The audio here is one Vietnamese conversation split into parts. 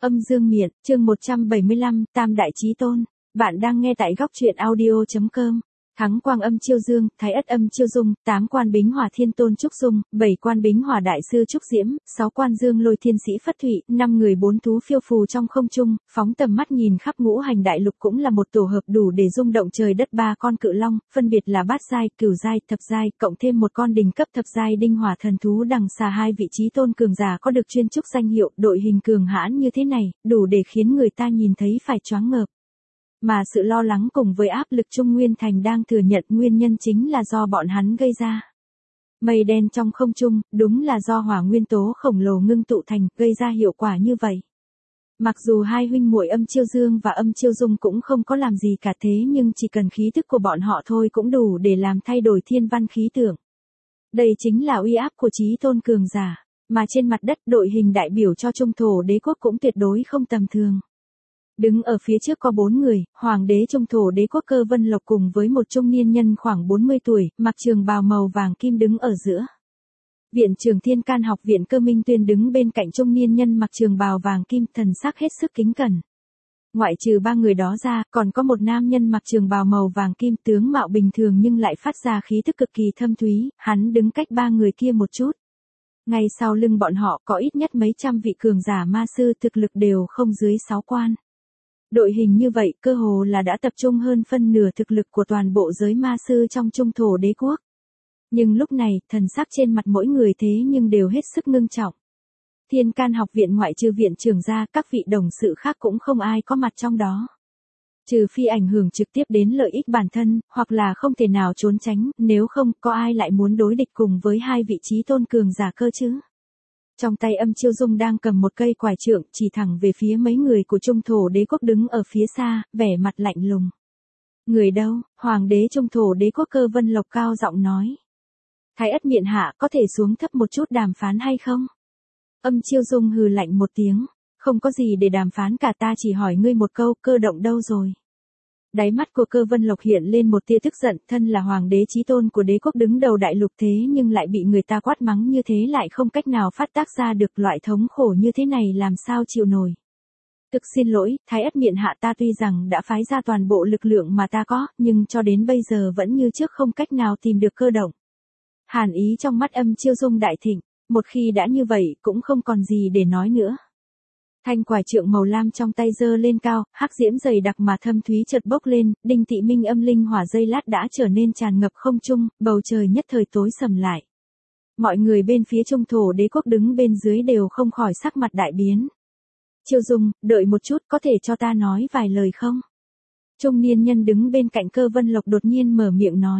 Âm dương miện, chương 175, Tam Đại Chí Tôn. Bạn đang nghe tại góc truyện audio.com. Thắng Quang Âm Chiêu Dương, Thái Ất Âm Chiêu Dung, 8 quan Bính Hỏa Thiên Tôn Trúc Dung, 7 quan Bính Hỏa Đại Sư Trúc Diễm, 6 quan Dương Lôi Thiên Sĩ Phất Thụy, 5 người 4 thú phiêu phù trong không trung, phóng tầm mắt nhìn khắp ngũ hành đại lục cũng là một tổ hợp đủ để rung động trời đất. 3 con cự long, phân biệt là bát giai, cửu giai, thập giai, cộng thêm một con đỉnh cấp thập giai đinh hỏa thần thú đằng xà. 2 vị chí tôn cường giả có được chuyên trúc danh hiệu. Đội hình cường hãn như thế này, đủ để khiến người ta nhìn thấy phải choáng ngợp. Mà sự lo lắng cùng với áp lực Trung Nguyên Thành đang thừa nhận nguyên nhân chính là do bọn hắn gây ra. Mây đen trong không trung, đúng là do hỏa nguyên tố khổng lồ ngưng tụ thành, gây ra hiệu quả như vậy. Mặc dù hai huynh muội Âm Chiêu Dương và Âm Chiêu Dung cũng không có làm gì cả, thế nhưng chỉ cần khí tức của bọn họ thôi cũng đủ để làm thay đổi thiên văn khí tượng. Đây chính là uy áp của chí tôn cường giả, mà trên mặt đất đội hình đại biểu cho Trung Thổ Đế quốc cũng tuyệt đối không tầm thường. Đứng ở phía trước có 4 người, Hoàng đế Trung Thổ Đế quốc Cơ Vân Lộc cùng với một trung niên nhân khoảng 40 tuổi, mặc trường bào màu vàng kim đứng ở giữa. Viện trưởng Thiên Can Học viện Cơ Minh Tuyên đứng bên cạnh trung niên nhân mặc trường bào vàng kim, thần sắc hết sức kính cẩn. Ngoại trừ 3 người đó ra, còn có một nam nhân mặc trường bào màu vàng kim, tướng mạo bình thường nhưng lại phát ra khí tức cực kỳ thâm thúy, hắn đứng cách 3 người kia một chút. Ngay sau lưng bọn họ có ít nhất mấy trăm vị cường giả ma sư, thực lực đều không dưới 6 quan. Đội hình như vậy cơ hồ là đã tập trung hơn phân nửa thực lực của toàn bộ giới ma sư trong Trung Thổ Đế quốc. Nhưng lúc này, thần sắc trên mặt mỗi người thế nhưng đều hết sức ngưng trọng. Thiên Can Học viện ngoại trừ viện trưởng ra, các vị đồng sự khác cũng không ai có mặt trong đó. Trừ phi ảnh hưởng trực tiếp đến lợi ích bản thân, hoặc là không thể nào trốn tránh, nếu không có ai lại muốn đối địch cùng với hai vị chí tôn cường giả cơ chứ. Trong tay Âm Chiêu Dung đang cầm một cây quải trượng, chỉ thẳng về phía mấy người của Trung Thổ Đế quốc đứng ở phía xa, vẻ mặt lạnh lùng. Người đâu? Hoàng đế Trung Thổ Đế quốc Cơ Vân Lộc cao giọng nói. Thái Ất miện hạ, có thể xuống thấp một chút đàm phán hay không? Âm Chiêu Dung hừ lạnh một tiếng. Không có gì để đàm phán cả, ta chỉ hỏi ngươi một câu, Cơ động đâu rồi? Đáy mắt của Cơ Vân Lộc hiện lên một tia tức giận, thân là hoàng đế chí tôn của đế quốc đứng đầu đại lục thế nhưng lại bị người ta quát mắng như thế, lại không cách nào phát tác ra được loại thống khổ như thế này, làm sao chịu nổi. Thực xin lỗi, Thái Ất miện hạ, ta tuy rằng đã phái ra toàn bộ lực lượng mà ta có, nhưng cho đến bây giờ vẫn như trước không cách nào tìm được Cơ động. Hàn ý trong mắt Âm Chiêu Dung đại thịnh, một khi đã như vậy cũng không còn gì để nói nữa. Thanh quải trượng màu lam trong tay giơ lên cao, hắc diễm dày đặc mà thâm thúy chợt bốc lên, Đinh Tị Minh âm linh hỏa giây lát đã trở nên tràn ngập không trung, bầu trời nhất thời tối sầm lại. Mọi người bên phía Trung Thổ Đế quốc đứng bên dưới đều không khỏi sắc mặt đại biến. Chiêu Dung, đợi một chút, có thể cho ta nói vài lời không? Trung niên nhân đứng bên cạnh Cơ Vân Lộc đột nhiên mở miệng nói.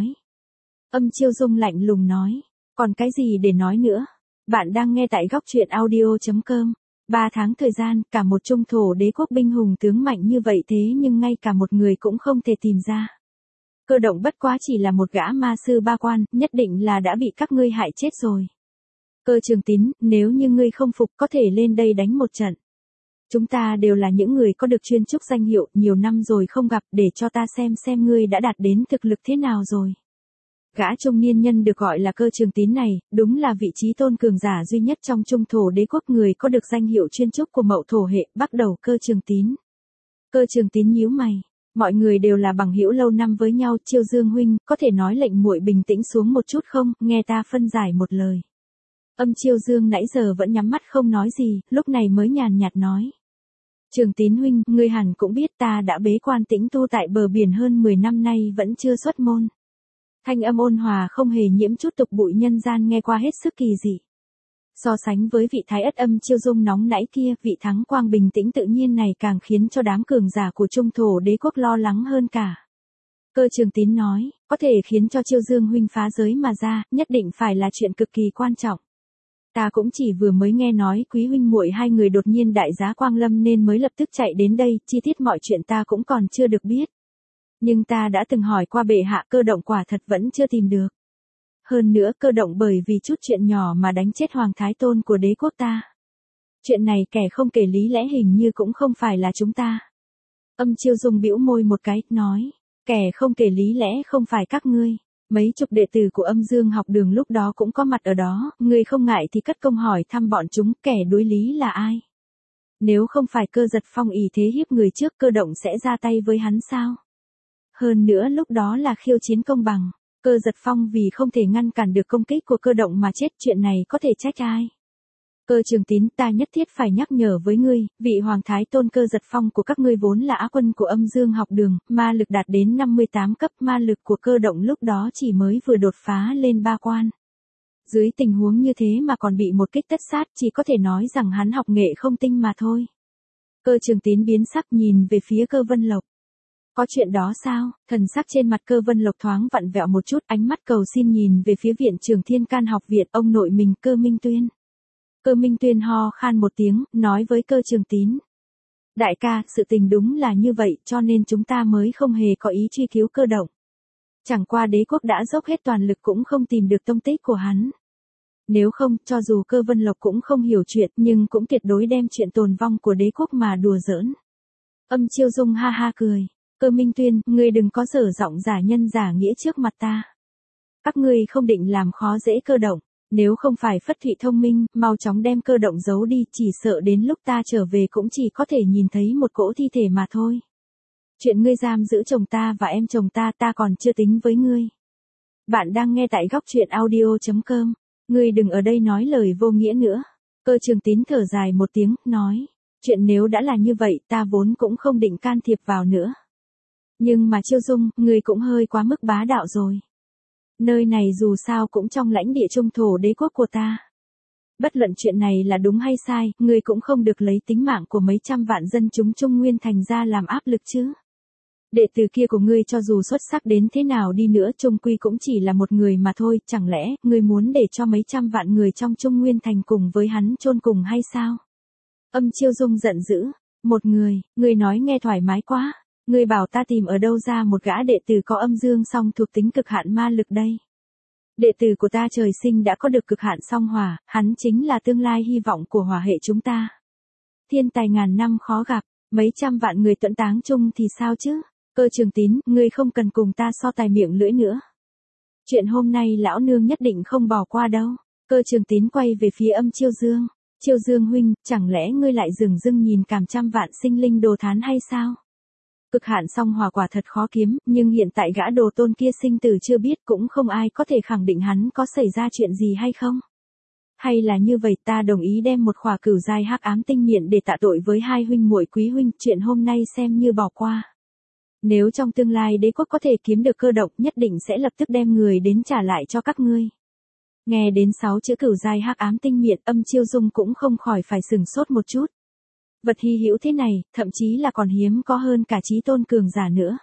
Âm Chiêu Dung lạnh lùng nói, còn cái gì để nói nữa? Bạn đang nghe tại góc truyện audio.com. 3 tháng thời gian, cả một Trung Thổ Đế quốc binh hùng tướng mạnh như vậy thế nhưng ngay cả một người cũng không thể tìm ra. Cơ động bất quá chỉ là một gã ma sư 3 quan, nhất định là đã bị các ngươi hại chết rồi. Cơ Trường Tín, nếu như ngươi không phục có thể lên đây đánh một trận. Chúng ta đều là những người có được chuyên trúc danh hiệu, nhiều năm rồi không gặp, để cho ta xem ngươi đã đạt đến thực lực thế nào rồi. Gã trung niên nhân được gọi là Cơ Trường Tín này, đúng là vị chí tôn cường giả duy nhất trong Trung Thổ Đế quốc, người có được danh hiệu chuyên trúc của Mậu Thổ hệ, bắt đầu Cơ Trường Tín. Cơ Trường Tín nhíu mày, mọi người đều là bằng hữu lâu năm với nhau, Chiêu Dương huynh, có thể nói lệnh muội bình tĩnh xuống một chút không, nghe ta phân giải một lời. Âm Chiêu Dương nãy giờ vẫn nhắm mắt không nói gì, lúc này mới nhàn nhạt nói. Trường Tín huynh, ngươi hẳn cũng biết ta đã bế quan tĩnh tu tại bờ biển hơn 10 năm nay vẫn chưa xuất môn. Thanh âm ôn hòa không hề nhiễm chút tục bụi nhân gian, nghe qua hết sức kỳ dị. So sánh với vị Thái Ất Âm Chiêu Dung nóng nãy kia, vị Thắng Quang bình tĩnh tự nhiên này càng khiến cho đám cường giả của Trung Thổ Đế quốc lo lắng hơn cả. Cơ Trường Tín nói, có thể khiến cho Chiêu Dương huynh phá giới mà ra, nhất định phải là chuyện cực kỳ quan trọng. Ta cũng chỉ vừa mới nghe nói quý huynh muội hai người đột nhiên đại giá quang lâm nên mới lập tức chạy đến đây, chi tiết mọi chuyện ta cũng còn chưa được biết. Nhưng ta đã từng hỏi qua bệ hạ, Cơ động quả thật vẫn chưa tìm được. Hơn nữa Cơ động bởi vì chút chuyện nhỏ mà đánh chết Hoàng Thái Tôn của đế quốc ta. Chuyện này kẻ không kể lý lẽ hình như cũng không phải là chúng ta. Âm Chiêu Dung bĩu môi một cái, nói, kẻ không kể lý lẽ không phải các ngươi. Mấy chục đệ tử của Âm Dương học đường lúc đó cũng có mặt ở đó, ngươi không ngại thì cất công hỏi thăm bọn chúng, kẻ đối lý là ai? Nếu không phải Cơ Giật Phong ỷ thế hiếp người trước, Cơ Động sẽ ra tay với hắn sao? Hơn nữa lúc đó là khiêu chiến công bằng. Cơ Giật Phong vì không thể ngăn cản được công kích của Cơ Động mà chết, chuyện này có thể trách ai? Cơ Trường Tín, ta nhất thiết phải nhắc nhở với ngươi, vị Hoàng Thái Tôn Cơ Giật Phong của các ngươi vốn là á quân của Âm Dương học đường, ma lực đạt đến 58 cấp, ma lực của Cơ Động lúc đó chỉ mới vừa đột phá lên 3 quan. Dưới tình huống như thế mà còn bị một kích tất sát, chỉ có thể nói rằng hắn học nghệ không tinh mà thôi. Cơ Trường Tín biến sắc nhìn về phía Cơ Vân Lộc. Có chuyện đó sao? Thần sắc trên mặt Cơ Vân Lộc thoáng vặn vẹo một chút, ánh mắt cầu xin nhìn về phía Viện Trưởng Thiên Can học viện, ông nội mình Cơ Minh Tuyên. Cơ Minh Tuyên ho khan một tiếng, nói với Cơ Trường Tín. Đại ca, sự tình đúng là như vậy, cho nên chúng ta mới không hề có ý truy cứu Cơ Động. Chẳng qua đế quốc đã dốc hết toàn lực cũng không tìm được tông tích của hắn. Nếu không, cho dù Cơ Vân Lộc cũng không hiểu chuyện, nhưng cũng tuyệt đối đem chuyện tồn vong của đế quốc mà đùa giỡn. Âm Chiêu Dung ha ha cười. Cơ Minh Tuyên, ngươi đừng có dở giọng giả nhân giả nghĩa trước mặt ta. Các ngươi không định làm khó dễ Cơ Động. Nếu không phải Phất Thụy thông minh, mau chóng đem Cơ Động giấu đi, chỉ sợ đến lúc ta trở về cũng chỉ có thể nhìn thấy một cỗ thi thể mà thôi. Chuyện ngươi giam giữ chồng ta và em chồng ta, ta còn chưa tính với ngươi. Bạn đang nghe tại góc truyện audio.com. Ngươi đừng ở đây nói lời vô nghĩa nữa. Cơ Trường Tín thở dài một tiếng, nói. Chuyện nếu đã là như vậy, ta vốn cũng không định can thiệp vào nữa. Nhưng mà Chiêu Dung, ngươi cũng hơi quá mức bá đạo rồi. Nơi này dù sao cũng trong lãnh địa trung thổ đế quốc của ta. Bất luận chuyện này là đúng hay sai, ngươi cũng không được lấy tính mạng của mấy trăm vạn dân chúng Trung Nguyên Thành ra làm áp lực chứ. Đệ tử kia của ngươi cho dù xuất sắc đến thế nào đi nữa, chung quy cũng chỉ là một người mà thôi, chẳng lẽ ngươi muốn để cho mấy trăm vạn người trong Trung Nguyên Thành cùng với hắn chôn cùng hay sao? Âm Chiêu Dung giận dữ, một người, ngươi nói nghe thoải mái quá. Ngươi bảo ta tìm ở đâu ra một gã đệ tử có âm dương song thuộc tính cực hạn ma lực đây? Đệ tử của ta trời sinh đã có được cực hạn song hỏa, hắn chính là tương lai hy vọng của hỏa hệ chúng ta. Thiên tài ngàn năm khó gặp, mấy trăm vạn người tuẫn táng chung thì sao chứ? Cơ Trường Tín, ngươi không cần cùng ta so tài miệng lưỡi nữa. Chuyện hôm nay lão nương nhất định không bỏ qua đâu. Cơ Trường Tín quay về phía Âm Chiêu Dương. Chiêu Dương huynh, chẳng lẽ ngươi lại dửng dưng nhìn cảm trăm vạn sinh linh đồ thán hay sao? Cực hạn song hỏa quả thật khó kiếm, nhưng hiện tại gã đồ tôn kia sinh tử chưa biết, cũng không ai có thể khẳng định hắn có xảy ra chuyện gì hay không. Hay là như vậy, ta đồng ý đem một khỏa cửu giai hắc ám tinh miện để tạ tội với hai huynh muội quý huynh, chuyện hôm nay xem như bỏ qua. Nếu trong tương lai đế quốc có thể kiếm được Cơ Động, nhất định sẽ lập tức đem người đến trả lại cho các ngươi. Nghe đến 6 chữ cửu giai hắc ám tinh miện, Âm Chiêu Dung cũng không khỏi phải sừng sốt một chút. Vật hy hữu thế này, thậm chí là còn hiếm có hơn cả chí tôn cường giả nữa.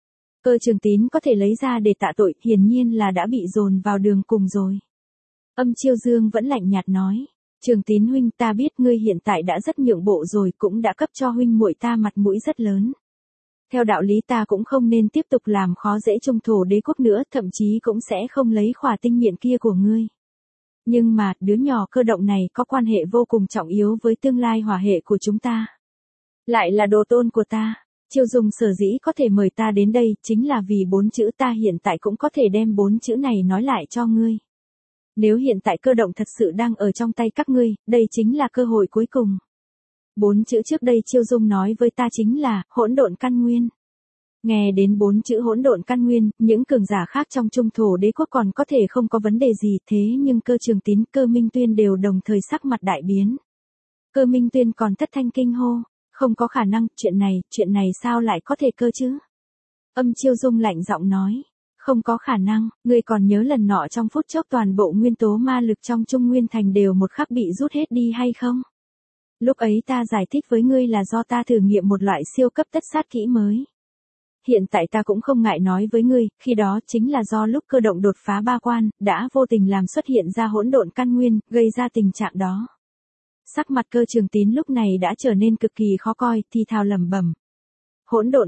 Cơ Trường Tín có thể lấy ra để tạ tội, hiển nhiên là đã bị dồn vào đường cùng rồi. Âm Chiêu Dương vẫn lạnh nhạt nói. Trường Tín huynh, ta biết ngươi hiện tại đã rất nhượng bộ rồi, cũng đã cấp cho huynh muội ta mặt mũi rất lớn. Theo đạo lý ta cũng không nên tiếp tục làm khó dễ trung thổ đế quốc nữa, thậm chí cũng sẽ không lấy khỏa tinh miện kia của ngươi. Nhưng mà, đứa nhỏ Cơ Động này có quan hệ vô cùng trọng yếu với tương lai hỏa hệ của chúng ta. Lại là đồ tôn của ta. Chiêu Dung sở dĩ có thể mời ta đến đây, chính là vì 4 chữ, ta hiện tại cũng có thể đem 4 chữ này nói lại cho ngươi. Nếu hiện tại Cơ Động thật sự đang ở trong tay các ngươi, đây chính là cơ hội cuối cùng. 4 chữ trước đây Chiêu Dung nói với ta chính là, hỗn độn căn nguyên. Nghe đến 4 chữ hỗn độn căn nguyên, những cường giả khác trong trung thổ đế quốc còn có thể không có vấn đề gì, thế nhưng Cơ Trường Tín, Cơ Minh Tuyên đều đồng thời sắc mặt đại biến. Cơ Minh Tuyên còn thất thanh kinh hô, không có khả năng, chuyện này sao lại có thể cơ chứ? Âm Chiêu Dung lạnh giọng nói, không có khả năng, ngươi còn nhớ lần nọ trong phút chốc toàn bộ nguyên tố ma lực trong Trung Nguyên Thành đều một khắc bị rút hết đi hay không? Lúc ấy ta giải thích với ngươi là do ta thử nghiệm một loại siêu cấp tất sát kỹ mới. Hiện tại ta cũng không ngại nói với ngươi, khi đó chính là do lúc Cơ Động đột phá 3 quan, đã vô tình làm xuất hiện ra hỗn độn căn nguyên, gây ra tình trạng đó. Sắc mặt Cơ Trường Tín lúc này đã trở nên cực kỳ khó coi, thì thào lẩm bẩm. Hỗn độn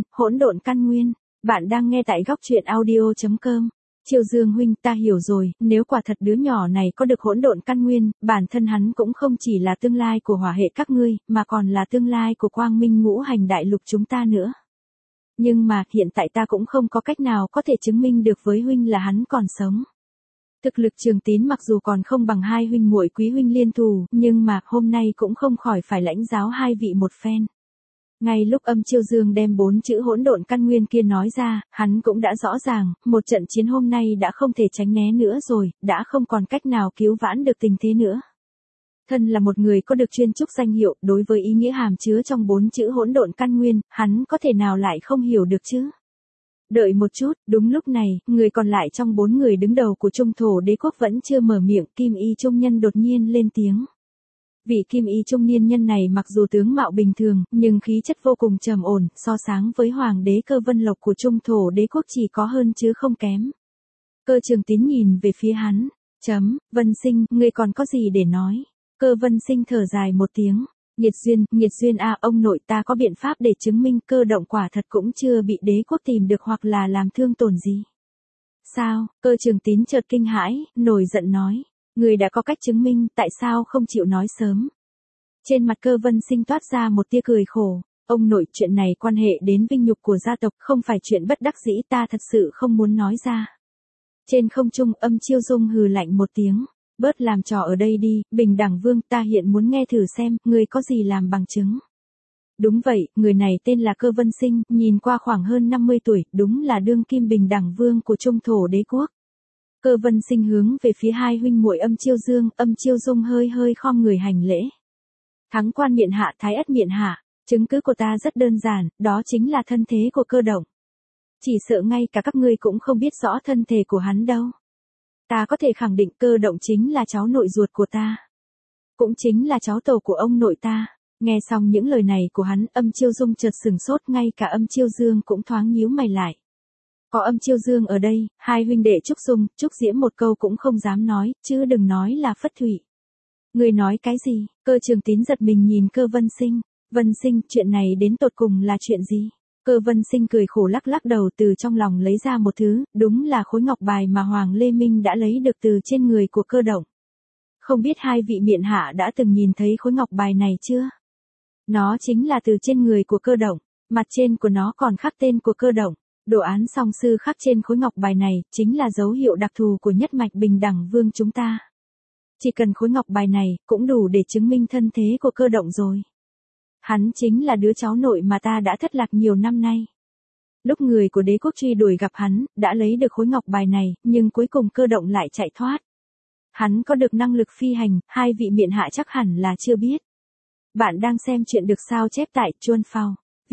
căn nguyên, bạn đang nghe tại góc truyện audio.com. Chiêu Dương huynh, ta hiểu rồi, nếu quả thật đứa nhỏ này có được hỗn độn căn nguyên, bản thân hắn cũng không chỉ là tương lai của hỏa hệ các ngươi, mà còn là tương lai của quang minh ngũ hành đại lục chúng ta nữa. Nhưng mà, hiện tại ta cũng không có cách nào có thể chứng minh được với huynh là hắn còn sống. Thực lực Trường Tín mặc dù còn không bằng hai huynh muội Quý huynh liên thủ, nhưng mà hôm nay cũng không khỏi phải lãnh giáo hai vị một phen. Ngay lúc Âm Chiêu Dương đem 4 chữ hỗn độn căn nguyên kia nói ra, hắn cũng đã rõ ràng, một trận chiến hôm nay đã không thể tránh né nữa rồi, đã không còn cách nào cứu vãn được tình thế nữa. Thân là một người có được chuyên trúc danh hiệu, đối với ý nghĩa hàm chứa trong 4 chữ hỗn độn căn nguyên, hắn có thể nào lại không hiểu được chứ? Đợi một chút, đúng lúc này, người còn lại trong 4 người đứng đầu của Trung Thổ Đế quốc vẫn chưa mở miệng, Kim Y trung nhân đột nhiên lên tiếng. Vị Kim Y trung niên nhân này mặc dù tướng mạo bình thường, nhưng khí chất vô cùng trầm ổn, so sánh với Hoàng đế Cơ Vân Lộc của Trung Thổ Đế quốc chỉ có hơn chứ không kém. Cơ Trường Tín nhìn về phía hắn, Vân Sinh, ngươi còn có gì để nói? Cơ Vân Sinh thở dài một tiếng. Nghiệt duyên a, ông nội, ta có biện pháp để chứng minh Cơ Động quả thật cũng chưa bị đế quốc tìm được hoặc là làm thương tổn gì. Sao? Cơ Trường Tín chợt kinh hãi, nổi giận nói. Người đã có cách chứng minh, tại sao không chịu nói sớm? Trên mặt Cơ Vân Sinh toát ra một tia cười khổ. Ông nội, chuyện này quan hệ đến vinh nhục của gia tộc, không phải chuyện bất đắc dĩ, ta thật sự không muốn nói ra. Trên không trung, Âm Chiêu Dung hừ lạnh một tiếng. Bớt làm trò ở đây đi, Bình Đẳng Vương, ta hiện muốn nghe thử xem, ngươi có gì làm bằng chứng. Đúng vậy, người này tên là Cơ Vân Sinh, nhìn qua khoảng hơn 50 tuổi, đúng là đương kim Bình Đẳng Vương của Trung Thổ Đế quốc. Cơ Vân Sinh hướng về phía hai huynh muội Âm Chiêu Dung hơi hơi khom người hành lễ. Thắng quan miện hạ, thái ất miện hạ, chứng cứ của ta rất đơn giản, đó chính là thân thế của Cơ Động. Chỉ sợ ngay cả các ngươi cũng không biết rõ thân thể của hắn đâu. Ta có thể khẳng định Cơ Động chính là cháu nội ruột của ta. Cũng chính là cháu tàu của ông nội ta. Nghe xong những lời này của hắn, Âm Chiêu Dung chợt sừng sốt, ngay cả Âm Chiêu Dương cũng thoáng nhíu mày lại. Có Âm Chiêu Dương ở đây, hai huynh đệ Trúc Dung, Trúc Diễm một câu cũng không dám nói, chứ đừng nói là Phất Thụy. Người nói cái gì? Cơ Trường Tín giật mình nhìn Cơ Vân Sinh. Vân Sinh, chuyện này đến tột cùng là chuyện gì? Cơ Vân Sinh cười khổ lắc lắc đầu, từ trong lòng lấy ra một thứ, đúng là khối ngọc bài mà Hoàng Lê Minh đã lấy được từ trên người của Cơ Động. Không biết hai vị miện hạ đã từng nhìn thấy khối ngọc bài này chưa? Nó chính là từ trên người của Cơ Động, mặt trên của nó còn khắc tên của Cơ Động. Đồ án song sư khắc trên khối ngọc bài này, chính là dấu hiệu đặc thù của nhất mạch Bình Đẳng Vương chúng ta. Chỉ cần khối ngọc bài này, cũng đủ để chứng minh thân thế của Cơ Động rồi. Hắn chính là đứa cháu nội mà ta đã thất lạc nhiều năm nay. Lúc người của đế quốc truy đuổi gặp hắn, đã lấy được khối ngọc bài này, nhưng cuối cùng Cơ Động lại chạy thoát. Hắn có được năng lực phi hành, hai vị miện hạ chắc hẳn là chưa biết. Bạn đang xem chuyện được sao chép tại chuanphao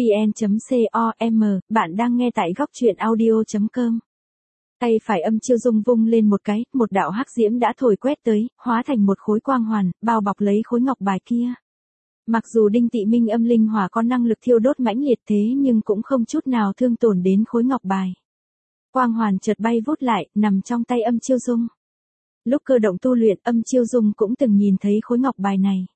vn.com, bạn đang nghe tại góc truyện audio.com. Tay phải Âm Chiêu Dung vung lên một cái, một đạo hắc diễm đã thổi quét tới, hóa thành một khối quang hoàn, bao bọc lấy khối ngọc bài kia. Mặc dù Đinh Tị Minh âm linh hỏa có năng lực thiêu đốt mãnh liệt thế nhưng cũng không chút nào thương tổn đến khối ngọc bài. Quang hoàn chợt bay vút lại, nằm trong tay Âm Chiêu Dung. Lúc Cơ Động tu luyện, Âm Chiêu Dung cũng từng nhìn thấy khối ngọc bài này.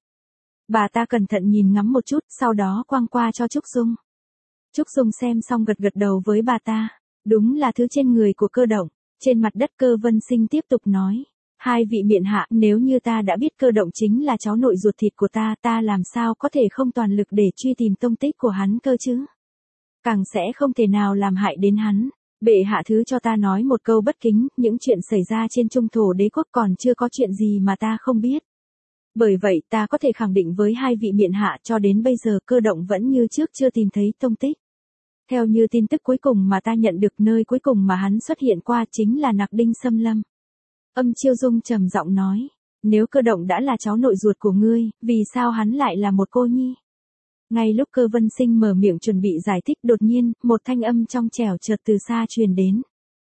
Bà ta cẩn thận nhìn ngắm một chút, sau đó quang qua cho Trúc Dung. Trúc Dung xem xong gật gật đầu với bà ta. Đúng là thứ trên người của Cơ Động. Trên mặt đất, Cơ Vân Sinh tiếp tục nói. Hai vị miện hạ, nếu như ta đã biết Cơ Động chính là cháu nội ruột thịt của ta, ta làm sao có thể không toàn lực để truy tìm tông tích của hắn cơ chứ? Càng sẽ không thể nào làm hại đến hắn. Bệ hạ thứ cho ta nói một câu bất kính, những chuyện xảy ra trên Trung Thổ Đế quốc còn chưa có chuyện gì mà ta không biết. Bởi vậy ta có thể khẳng định với hai vị miện hạ, cho đến bây giờ Cơ Động vẫn như trước chưa tìm thấy tông tích. Theo như tin tức cuối cùng mà ta nhận được, nơi cuối cùng mà hắn xuất hiện qua chính là Nặc Đinh Xâm Lâm. Âm Chiêu Dung trầm giọng nói, nếu Cơ Động đã là cháu nội ruột của ngươi, vì sao hắn lại là một cô nhi? Ngay lúc Cơ Vân Sinh mở miệng chuẩn bị giải thích, đột nhiên, một thanh âm trong trẻo chợt từ xa truyền đến.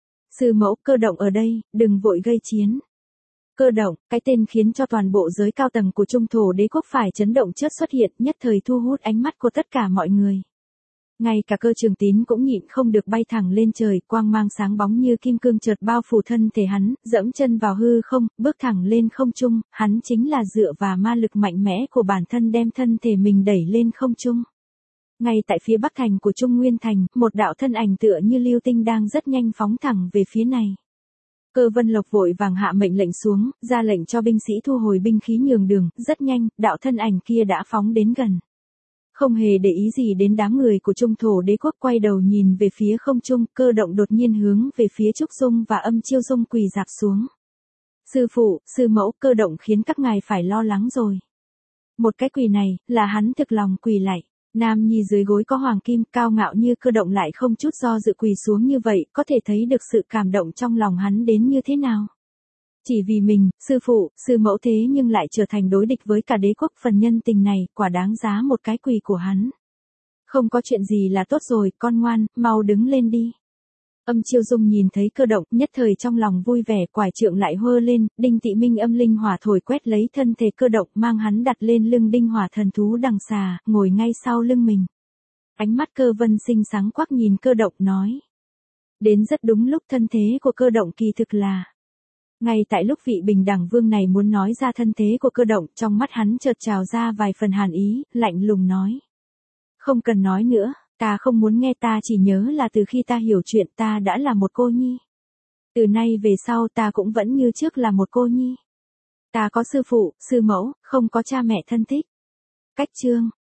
Sư mẫu, Cơ Động ở đây, đừng vội gây chiến. Cơ Động, cái tên khiến cho toàn bộ giới cao tầng của Trung Thổ Đế quốc phải chấn động chợt xuất hiện, nhất thời thu hút ánh mắt của tất cả mọi người. Ngay cả Cơ Trường Tín cũng nhịn không được bay thẳng lên trời, quang mang sáng bóng như kim cương chợt bao phủ thân thể hắn, dẫm chân vào hư không, bước thẳng lên không trung, hắn chính là dựa vào ma lực mạnh mẽ của bản thân đem thân thể mình đẩy lên không trung. Ngay tại phía bắc thành của Trung Nguyên Thành, một đạo thân ảnh tựa như lưu tinh đang rất nhanh phóng thẳng về phía này. Cơ Vân Lộc vội vàng hạ mệnh lệnh xuống, ra lệnh cho binh sĩ thu hồi binh khí nhường đường, rất nhanh, đạo thân ảnh kia đã phóng đến gần. Không hề để ý gì đến đám người của Trung Thổ Đế quốc, quay đầu nhìn về phía không trung, Cơ Động đột nhiên hướng về phía Trúc Dung và Âm Chiêu Dung quỳ dạp xuống. Sư phụ, sư mẫu, Cơ Động khiến các ngài phải lo lắng rồi. Một cái quỳ này, là hắn thực lòng quỳ lạy. Nam nhi dưới gối có hoàng kim, cao ngạo như Cơ Động lại không chút do dự quỳ xuống như vậy, có thể thấy được sự cảm động trong lòng hắn đến như thế nào. Chỉ vì mình, sư phụ, sư mẫu thế nhưng lại trở thành đối địch với cả đế quốc, phần nhân tình này, quả đáng giá một cái quỳ của hắn. Không có chuyện gì là tốt rồi, con ngoan, mau đứng lên đi. Âm Chiêu Dung nhìn thấy Cơ Động, nhất thời trong lòng vui vẻ, quải trượng lại hơ lên, Đinh Tị Minh âm linh hỏa thổi quét lấy thân thể Cơ Động, mang hắn đặt lên lưng đinh hỏa thần thú đằng xà, ngồi ngay sau lưng mình. Ánh mắt Cơ Vân Sinh sáng quắc nhìn Cơ Động nói. Đến rất đúng lúc, thân thế của Cơ Động kỳ thực là. Ngay tại lúc vị bình đẳng vương này muốn nói ra thân thế của Cơ Động, trong mắt hắn chợt trào ra vài phần hàn ý, lạnh lùng nói. Không cần nói nữa. Ta không muốn nghe, ta chỉ nhớ là từ khi ta hiểu chuyện ta đã là một cô nhi. Từ nay về sau ta cũng vẫn như trước là một cô nhi. Ta có sư phụ, sư mẫu, không có cha mẹ thân thích. Cách chương